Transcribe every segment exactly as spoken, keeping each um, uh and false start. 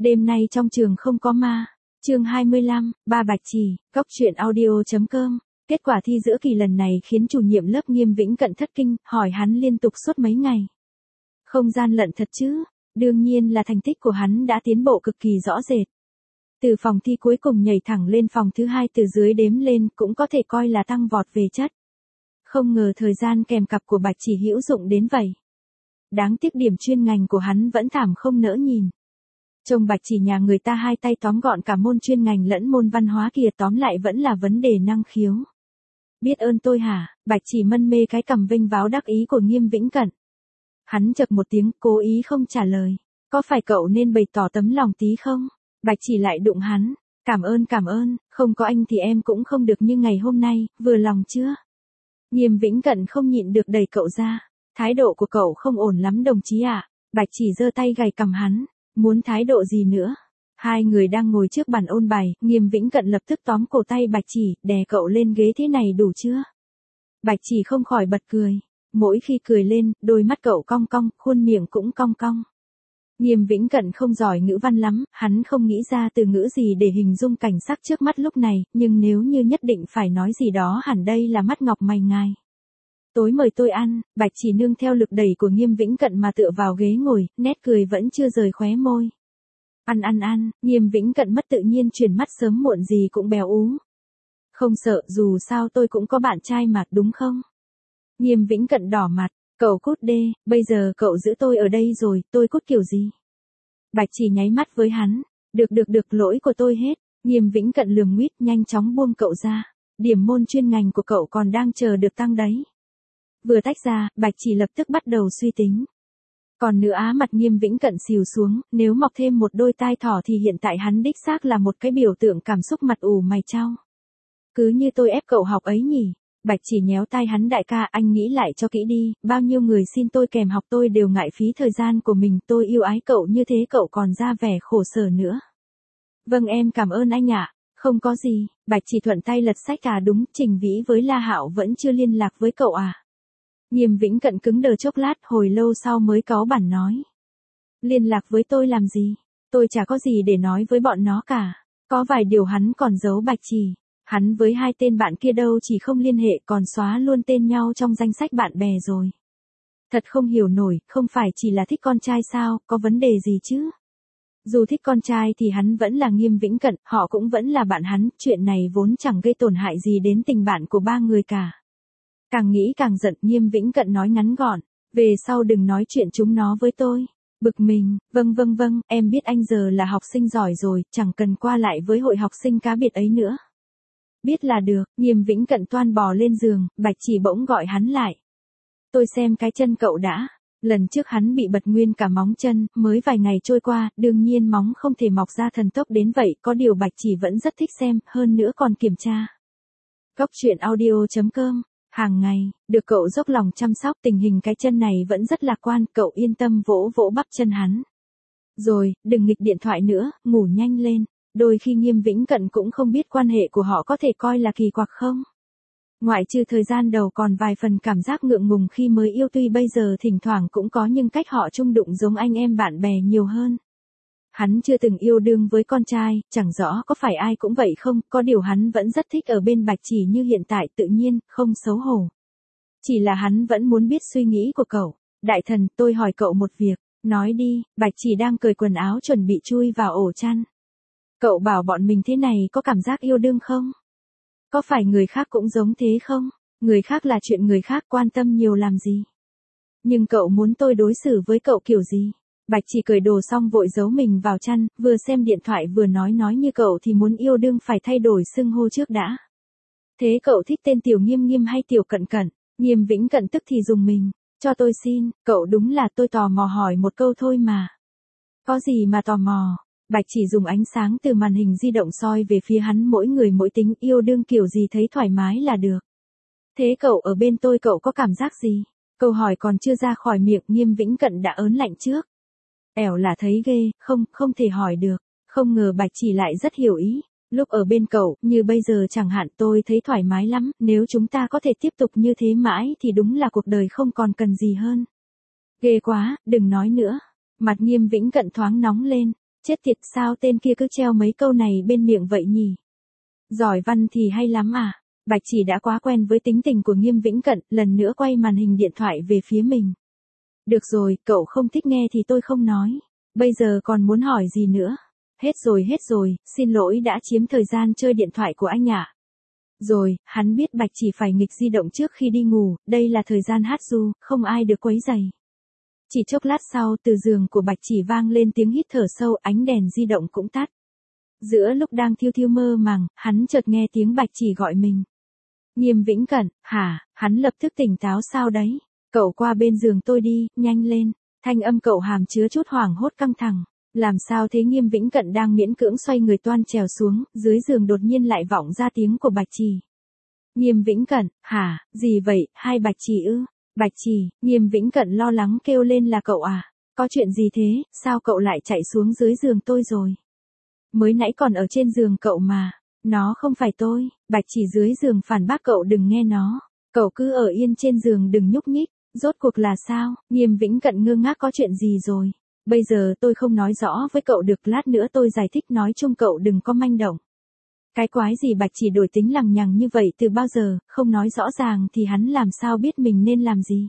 Đêm nay trong trường không có ma. Chương hai mươi lăm, Ba Bạch Chỉ, Cốc truyện audio chấm com. Kết quả thi giữa kỳ lần này khiến chủ nhiệm lớp Nghiêm Vĩnh Cận thất kinh, hỏi hắn liên tục suốt mấy ngày. Không gian lận thật chứ? Đương nhiên là thành tích của hắn đã tiến bộ cực kỳ rõ rệt. Từ phòng thi cuối cùng nhảy thẳng lên phòng thứ hai, từ dưới đếm lên cũng có thể coi là tăng vọt về chất. Không ngờ thời gian kèm cặp của Bạch Chỉ hữu dụng đến vậy. Đáng tiếc điểm chuyên ngành của hắn vẫn thảm không nỡ nhìn. Trông Bạch Chỉ nhà người ta hai tay tóm gọn cả môn chuyên ngành lẫn môn văn hóa kìa, tóm lại vẫn là vấn đề năng khiếu. Biết ơn tôi hả? Bạch Chỉ mân mê cái cằm vênh váo đắc ý của Nghiêm Vĩnh Cận. Hắn chậc một tiếng, cố ý không trả lời. Có phải cậu nên bày tỏ tấm lòng tí không? Bạch Chỉ lại đụng hắn. Cảm ơn cảm ơn, không có anh thì em cũng không được như ngày hôm nay, vừa lòng chưa? Nghiêm Vĩnh Cận không nhịn được đẩy cậu ra. Thái độ của cậu không ổn lắm đồng chí ạ. À? Bạch Chỉ giơ tay gầy cằm hắn. Muốn thái độ gì nữa? Hai người đang ngồi trước bàn ôn bài, Nghiêm Vĩnh Cận lập tức tóm cổ tay Bạch Chỉ, đè cậu lên ghế. Thế này đủ chưa? Bạch Chỉ không khỏi bật cười. Mỗi khi cười lên, đôi mắt cậu cong cong, khuôn miệng cũng cong cong. Nghiêm Vĩnh Cận không giỏi ngữ văn lắm, hắn không nghĩ ra từ ngữ gì để hình dung cảnh sắc trước mắt lúc này, nhưng nếu như nhất định phải nói gì đó hẳn đây là mắt ngọc mày ngài. Tối mời tôi ăn. Bạch Chỉ nương theo lực đẩy của Nghiêm Vĩnh Cận mà tựa vào ghế ngồi, nét cười vẫn chưa rời khóe môi. Ăn ăn ăn. Nghiêm Vĩnh Cận mất tự nhiên chuyển mắt, sớm muộn gì cũng béo ú. Không sợ, dù sao tôi cũng có bạn trai mà, đúng không? Nghiêm Vĩnh Cận đỏ mặt. Cậu cút đê, bây giờ cậu giữ tôi ở đây rồi, tôi cút kiểu gì? Bạch Chỉ nháy mắt với hắn. Được được được, lỗi của tôi hết. Nghiêm Vĩnh Cận lườm nguýt, nhanh chóng buông cậu ra. Điểm môn chuyên ngành của cậu còn đang chờ được tăng đấy. Vừa tách ra, Bạch Chỉ lập tức bắt đầu suy tính. Còn nữa á, mặt Nghiêm Vĩnh Cận xìu xuống, nếu mọc thêm một đôi tai thỏ thì hiện tại hắn đích xác là một cái biểu tượng cảm xúc mặt ủ mày chau. Cứ như tôi ép cậu học ấy nhỉ? Bạch Chỉ nhéo tai hắn. Đại ca, anh nghĩ lại cho kỹ đi, bao nhiêu người xin tôi kèm học tôi đều ngại phí thời gian của mình, tôi yêu ái cậu như thế cậu còn ra vẻ khổ sở nữa. Vâng em cảm ơn anh ạ. Không có gì. Bạch Chỉ thuận tay lật sách. À đúng, Trình Vĩ với La Hạo vẫn chưa liên lạc với cậu à? Nghiêm Vĩnh Cận cứng đờ chốc lát, hồi lâu sau mới cáu bẳn nói. Liên lạc với tôi làm gì? Tôi chả có gì để nói với bọn nó cả. Có vài điều hắn còn giấu Bạch Chỉ. Hắn với hai tên bạn kia đâu chỉ không liên hệ còn xóa luôn tên nhau trong danh sách bạn bè rồi. Thật không hiểu nổi, không phải chỉ là thích con trai sao, có vấn đề gì chứ? Dù thích con trai thì hắn vẫn là Nghiêm Vĩnh Cận, họ cũng vẫn là bạn hắn, chuyện này vốn chẳng gây tổn hại gì đến tình bạn của ba người cả. Càng nghĩ càng giận, Nghiêm Vĩnh Cận nói ngắn gọn, về sau đừng nói chuyện chúng nó với tôi. Bực mình, vâng vâng vâng, em biết anh giờ là học sinh giỏi rồi, chẳng cần qua lại với hội học sinh cá biệt ấy nữa. Biết là được. Nghiêm Vĩnh Cận toan bò lên giường, Bạch Chỉ bỗng gọi hắn lại. Tôi xem cái chân cậu đã. Lần trước hắn bị bật nguyên cả móng chân, mới vài ngày trôi qua, đương nhiên móng không thể mọc ra thần tốc đến vậy, có điều Bạch Chỉ vẫn rất thích xem, hơn nữa còn kiểm tra. Cốc truyện audio chấm com. Hàng ngày, được cậu dốc lòng chăm sóc, tình hình cái chân này vẫn rất lạc quan, cậu yên tâm vỗ vỗ bắp chân hắn. Rồi, đừng nghịch điện thoại nữa, ngủ nhanh lên. Đôi khi Nghiêm Vĩnh Cận cũng không biết quan hệ của họ có thể coi là kỳ quặc không. Ngoại trừ thời gian đầu còn vài phần cảm giác ngượng ngùng khi mới yêu, tuy bây giờ thỉnh thoảng cũng có nhưng cách họ chung đụng giống anh em bạn bè nhiều hơn. Hắn chưa từng yêu đương với con trai, chẳng rõ có phải ai cũng vậy không, có điều hắn vẫn rất thích ở bên Bạch Chỉ như hiện tại, tự nhiên, không xấu hổ. Chỉ là hắn vẫn muốn biết suy nghĩ của cậu. Đại thần, tôi hỏi cậu một việc. Nói đi. Bạch Chỉ đang cởi quần áo chuẩn bị chui vào ổ chăn. Cậu bảo bọn mình thế này có cảm giác yêu đương không? Có phải người khác cũng giống thế không? Người khác là chuyện người khác, quan tâm nhiều làm gì? Nhưng cậu muốn tôi đối xử với cậu kiểu gì? Bạch Chỉ cởi đồ xong vội giấu mình vào chăn, vừa xem điện thoại vừa nói nói như cậu thì muốn yêu đương phải thay đổi xưng hô trước đã. Thế cậu thích tên Tiểu Nghiêm Nghiêm hay Tiểu Cận Cận? Nghiêm Vĩnh Cận tức thì dùng mình. Cho tôi xin, cậu đúng là tôi tò mò hỏi một câu thôi mà. Có gì mà tò mò? Bạch Chỉ dùng ánh sáng từ màn hình di động soi về phía hắn, mỗi người mỗi tính, yêu đương kiểu gì thấy thoải mái là được. Thế cậu ở bên tôi cậu có cảm giác gì? Câu hỏi còn chưa ra khỏi miệng, Nghiêm Vĩnh Cận đã ớn lạnh trước. Ẻo là thấy ghê, không, không thể hỏi được. Không ngờ Bạch Chỉ lại rất hiểu ý. Lúc ở bên cậu, như bây giờ chẳng hạn, tôi thấy thoải mái lắm, nếu chúng ta có thể tiếp tục như thế mãi thì đúng là cuộc đời không còn cần gì hơn. Ghê quá, đừng nói nữa. Mặt Nghiêm Vĩnh Cận thoáng nóng lên. Chết tiệt, sao tên kia cứ treo mấy câu này bên miệng vậy nhỉ? Giỏi văn thì hay lắm à? Bạch Chỉ đã quá quen với tính tình của Nghiêm Vĩnh Cận, lần nữa quay màn hình điện thoại về phía mình. Được rồi, cậu không thích nghe thì tôi không nói. Bây giờ còn muốn hỏi gì nữa? Hết rồi hết rồi, xin lỗi đã chiếm thời gian chơi điện thoại của anh ạ. Rồi, hắn biết Bạch Chỉ phải nghịch di động trước khi đi ngủ, đây là thời gian hát ru, không ai được quấy rầy. Chỉ chốc lát sau, từ giường của Bạch Chỉ vang lên tiếng hít thở sâu, ánh đèn di động cũng tắt. Giữa lúc đang thiêu thiêu mơ màng, hắn chợt nghe tiếng Bạch Chỉ gọi mình. Nghiêm Vĩnh Cận, hả? Hắn lập tức tỉnh táo. Sao đấy? Cậu qua bên giường tôi đi, nhanh lên. Thanh âm cậu hàm chứa chút hoảng hốt căng thẳng. Làm sao thế? Nghiêm Vĩnh Cận đang miễn cưỡng xoay người toan trèo xuống, dưới giường đột nhiên lại vọng ra tiếng của Bạch Chỉ. Nghiêm Vĩnh Cận, hả? Gì vậy? Hai Bạch Chỉ ư? Bạch Chỉ, Nghiêm Vĩnh Cận lo lắng kêu lên, là cậu à? Có chuyện gì thế? Sao cậu lại chạy xuống dưới giường tôi rồi? Mới nãy còn ở trên giường cậu mà. Nó không phải tôi. Bạch Chỉ dưới giường phản bác, cậu đừng nghe nó. Cậu cứ ở yên trên giường đừng nhúc nhích. Rốt cuộc là sao? Nghiêm Vĩnh Cận ngơ ngác, có chuyện gì rồi? Bây giờ tôi không nói rõ với cậu được, lát nữa tôi giải thích, nói chung cậu đừng có manh động. Cái quái gì? Bạch Chỉ đổi tính lằng nhằng như vậy từ bao giờ, không nói rõ ràng thì hắn làm sao biết mình nên làm gì.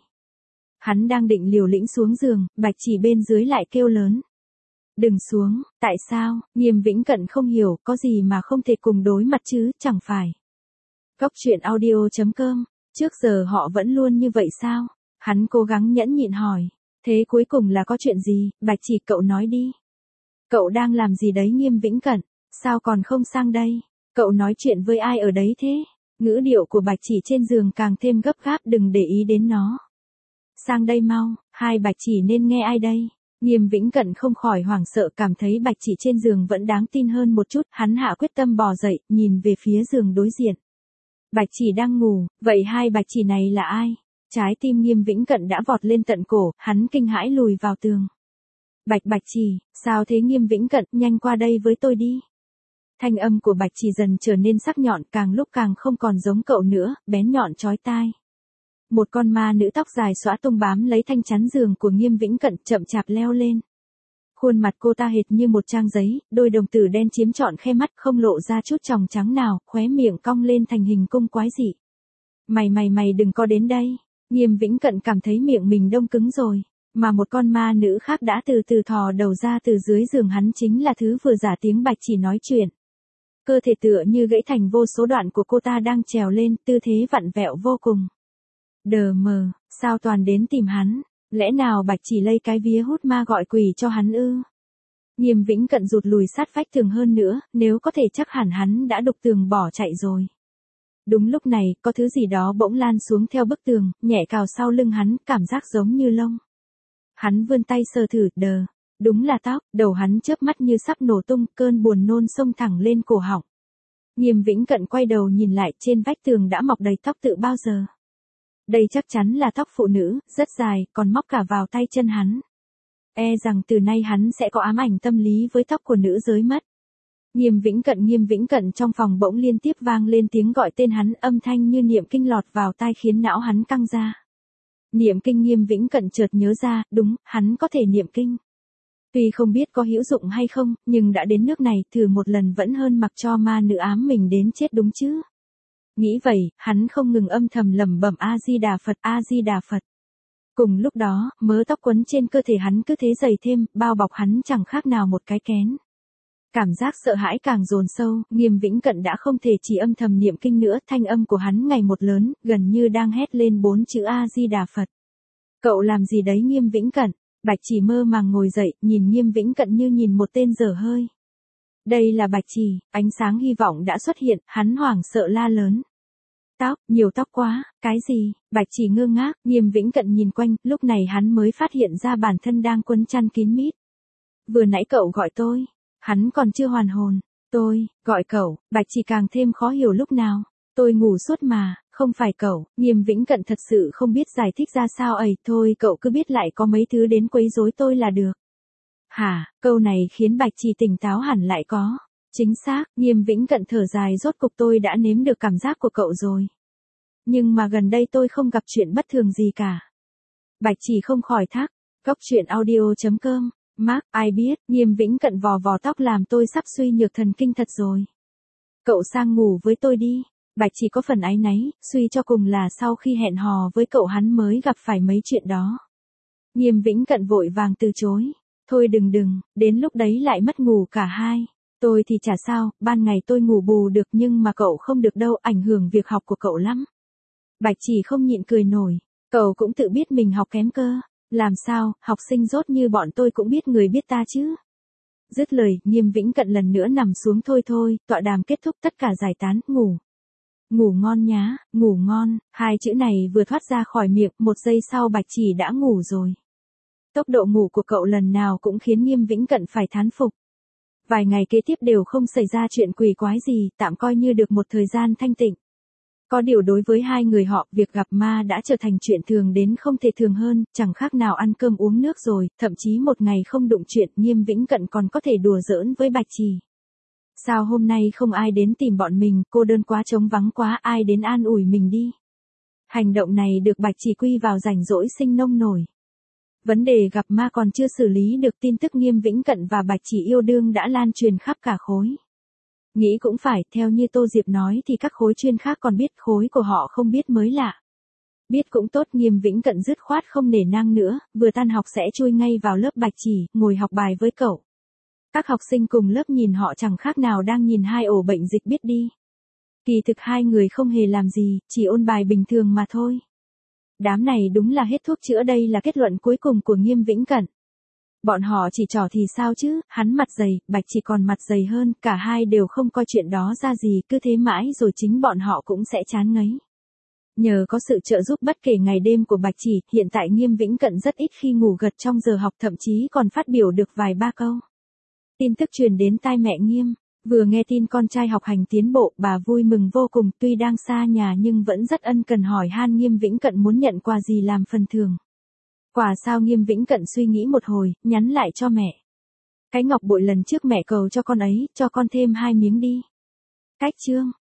Hắn đang định liều lĩnh xuống giường, Bạch Chỉ bên dưới lại kêu lớn. Đừng xuống, tại sao? Nghiêm Vĩnh Cận không hiểu, có gì mà không thể cùng đối mặt chứ, chẳng phải. Cóc truyện audio chấm com, trước giờ họ vẫn luôn như vậy sao? Hắn cố gắng nhẫn nhịn hỏi. Thế cuối cùng là có chuyện gì? Bạch Chỉ, cậu nói đi. Cậu đang làm gì đấy? Nghiêm Vĩnh Cận, sao còn không sang đây? Cậu nói chuyện với ai ở đấy thế? Ngữ điệu của Bạch Chỉ trên giường càng thêm gấp gáp, đừng để ý đến nó. Sang đây mau, hai Bạch Chỉ nên nghe ai đây? Nghiêm Vĩnh Cận không khỏi hoảng sợ, cảm thấy Bạch Chỉ trên giường vẫn đáng tin hơn một chút, hắn hạ quyết tâm bò dậy, nhìn về phía giường đối diện. Bạch Chỉ đang ngủ, vậy hai Bạch Chỉ này là ai? Trái tim Nghiêm Vĩnh Cận đã vọt lên tận cổ, hắn kinh hãi lùi vào tường. Bạch Bạch Chỉ, sao thế? Nghiêm Vĩnh Cận, nhanh qua đây với tôi đi. Thanh âm của Bạch Chỉ dần trở nên sắc nhọn, càng lúc càng không còn giống cậu nữa, bén nhọn chói tai. Một con ma nữ tóc dài xõa tung bám lấy thanh chắn giường của Nghiêm Vĩnh Cận, chậm chạp leo lên. Khuôn mặt cô ta hệt như một trang giấy, đôi đồng tử đen chiếm trọn khe mắt, không lộ ra chút tròng trắng nào, khóe miệng cong lên thành hình cung quái dị. Mày mày mày đừng có đến đây. Nghiêm Vĩnh Cận cảm thấy miệng mình đông cứng rồi, mà một con ma nữ khác đã từ từ thò đầu ra từ dưới giường hắn, chính là thứ vừa giả tiếng Bạch Chỉ nói chuyện. Cơ thể tựa như gãy thành vô số đoạn của cô ta đang trèo lên, tư thế vặn vẹo vô cùng. Đờ mờ, sao toàn đến tìm hắn? Lẽ nào Bạch Chỉ lây cái vía hút ma gọi quỷ cho hắn ư? Nghiêm Vĩnh Cận rụt lùi sát vách tường hơn nữa, nếu có thể chắc hẳn hắn đã đục tường bỏ chạy rồi. Đúng lúc này, có thứ gì đó bỗng lan xuống theo bức tường, nhẹ cào sau lưng hắn, cảm giác giống như lông. Hắn vươn tay sờ thử, đờ. Đúng là tóc, đầu hắn chớp mắt như sắp nổ tung, cơn buồn nôn xông thẳng lên cổ họng. Nghiêm Vĩnh Cận quay đầu nhìn lại, trên vách tường đã mọc đầy tóc từ bao giờ. Đây chắc chắn là tóc phụ nữ, rất dài, còn móc cả vào tay chân hắn. E rằng từ nay hắn sẽ có ám ảnh tâm lý với tóc của nữ giới mất. Nghiêm Vĩnh Cận, Nghiêm Vĩnh Cận, trong phòng bỗng liên tiếp vang lên tiếng gọi tên hắn, âm thanh như niệm kinh lọt vào tai khiến não hắn căng ra. Niệm kinh. Nghiêm Vĩnh Cận chợt nhớ ra, đúng, hắn có thể niệm kinh. Tuy không biết có hữu dụng hay không, nhưng đã đến nước này, thử một lần vẫn hơn mặc cho ma nữ ám mình đến chết đúng chứ. Nghĩ vậy, hắn không ngừng âm thầm lẩm bẩm A Di Đà Phật, A Di Đà Phật. Cùng lúc đó, mớ tóc quấn trên cơ thể hắn cứ thế dày thêm, bao bọc hắn chẳng khác nào một cái kén. Cảm giác sợ hãi càng dồn sâu, Nghiêm Vĩnh Cận đã không thể chỉ âm thầm niệm kinh nữa, thanh âm của hắn ngày một lớn, gần như đang hét lên bốn chữ A Di Đà Phật. Cậu làm gì đấy? Nghiêm Vĩnh Cận. Bạch Chỉ mơ màng ngồi dậy, nhìn Nghiêm Vĩnh Cận như nhìn một tên dở hơi. Đây là Bạch Chỉ, ánh sáng hy vọng đã xuất hiện, hắn hoảng sợ la lớn. Tóc, nhiều tóc quá, cái gì? Bạch Chỉ ngơ ngác, Nghiêm Vĩnh Cận nhìn quanh, lúc này hắn mới phát hiện ra bản thân đang quấn chăn kín mít. Vừa nãy cậu gọi tôi, hắn còn chưa hoàn hồn. Tôi, gọi cậu, Bạch Chỉ càng thêm khó hiểu lúc nào. Tôi ngủ suốt mà, không phải cậu. Nghiêm Vĩnh Cận thật sự không biết giải thích ra sao ấy, thôi cậu cứ biết lại có mấy thứ đến quấy rối tôi là được. Hả, câu này khiến Bạch Chỉ tỉnh táo hẳn lại có. Chính xác, Nghiêm Vĩnh Cận thở dài, rốt cục tôi đã nếm được cảm giác của cậu rồi. Nhưng mà gần đây tôi không gặp chuyện bất thường gì cả. Bạch Chỉ không khỏi thắc. Cóc truyện audio chấm com Mark, ai biết, Nghiêm Vĩnh Cận vò vò tóc làm tôi sắp suy nhược thần kinh thật rồi. Cậu sang ngủ với tôi đi. Bạch chỉ có phần áy náy, suy cho cùng là sau khi hẹn hò với cậu hắn mới gặp phải mấy chuyện đó. Nghiêm Vĩnh Cận vội vàng từ chối. Thôi đừng đừng, đến lúc đấy lại mất ngủ cả hai. Tôi thì chả sao, ban ngày tôi ngủ bù được nhưng mà cậu không được đâu, ảnh hưởng việc học của cậu lắm. Bạch chỉ không nhịn cười nổi. Cậu cũng tự biết mình học kém cơ. Làm sao, học sinh dốt như bọn tôi cũng biết người biết ta chứ. Dứt lời, Nghiêm Vĩnh Cận lần nữa nằm xuống thôi thôi, tọa đàm kết thúc tất cả giải tán, ngủ. Ngủ ngon nhá, ngủ ngon, hai chữ này vừa thoát ra khỏi miệng, một giây sau Bạch chỉ đã ngủ rồi. Tốc độ ngủ của cậu lần nào cũng khiến Nghiêm Vĩnh Cận phải thán phục. Vài ngày kế tiếp đều không xảy ra chuyện quỷ quái gì, tạm coi như được một thời gian thanh tịnh. Có điều đối với hai người họ, việc gặp ma đã trở thành chuyện thường đến không thể thường hơn, chẳng khác nào ăn cơm uống nước rồi, thậm chí một ngày không đụng chuyện, Nghiêm Vĩnh Cận còn có thể đùa giỡn với Bạch Chỉ. Sao hôm nay không ai đến tìm bọn mình, cô đơn quá trống vắng quá, ai đến an ủi mình đi. Hành động này được Bạch Chỉ quy vào rảnh rỗi sinh nông nổi. Vấn đề gặp ma còn chưa xử lý được, tin tức Nghiêm Vĩnh Cận và Bạch Chỉ yêu đương đã lan truyền khắp cả khối. Nghĩ cũng phải, theo như Tô Diệp nói thì các khối chuyên khác còn biết, khối của họ không biết mới lạ. Biết cũng tốt, Nghiêm Vĩnh Cận dứt khoát không nể nang nữa, vừa tan học sẽ chui ngay vào lớp Bạch Chỉ, ngồi học bài với cậu. Các học sinh cùng lớp nhìn họ chẳng khác nào đang nhìn hai ổ bệnh dịch biết đi. Kỳ thực hai người không hề làm gì, chỉ ôn bài bình thường mà thôi. Đám này đúng là hết thuốc chữa, đây là kết luận cuối cùng của Nghiêm Vĩnh Cận. Bọn họ chỉ trò thì sao chứ, hắn mặt dày, Bạch Chỉ còn mặt dày hơn, cả hai đều không coi chuyện đó ra gì, cứ thế mãi rồi chính bọn họ cũng sẽ chán ngấy. Nhờ có sự trợ giúp bất kể ngày đêm của Bạch Chỉ, hiện tại Nghiêm Vĩnh Cận rất ít khi ngủ gật trong giờ học, thậm chí còn phát biểu được vài ba câu. Tin tức truyền đến tai mẹ Nghiêm, vừa nghe tin con trai học hành tiến bộ, bà vui mừng vô cùng, tuy đang xa nhà nhưng vẫn rất ân cần hỏi han Nghiêm Vĩnh Cận muốn nhận quà gì làm phần thưởng. Quà sao? Nghiêm Vĩnh Cận suy nghĩ một hồi, nhắn lại cho mẹ. Cái ngọc bội lần trước mẹ cầu cho con ấy, cho con thêm hai miếng đi. Cách chương.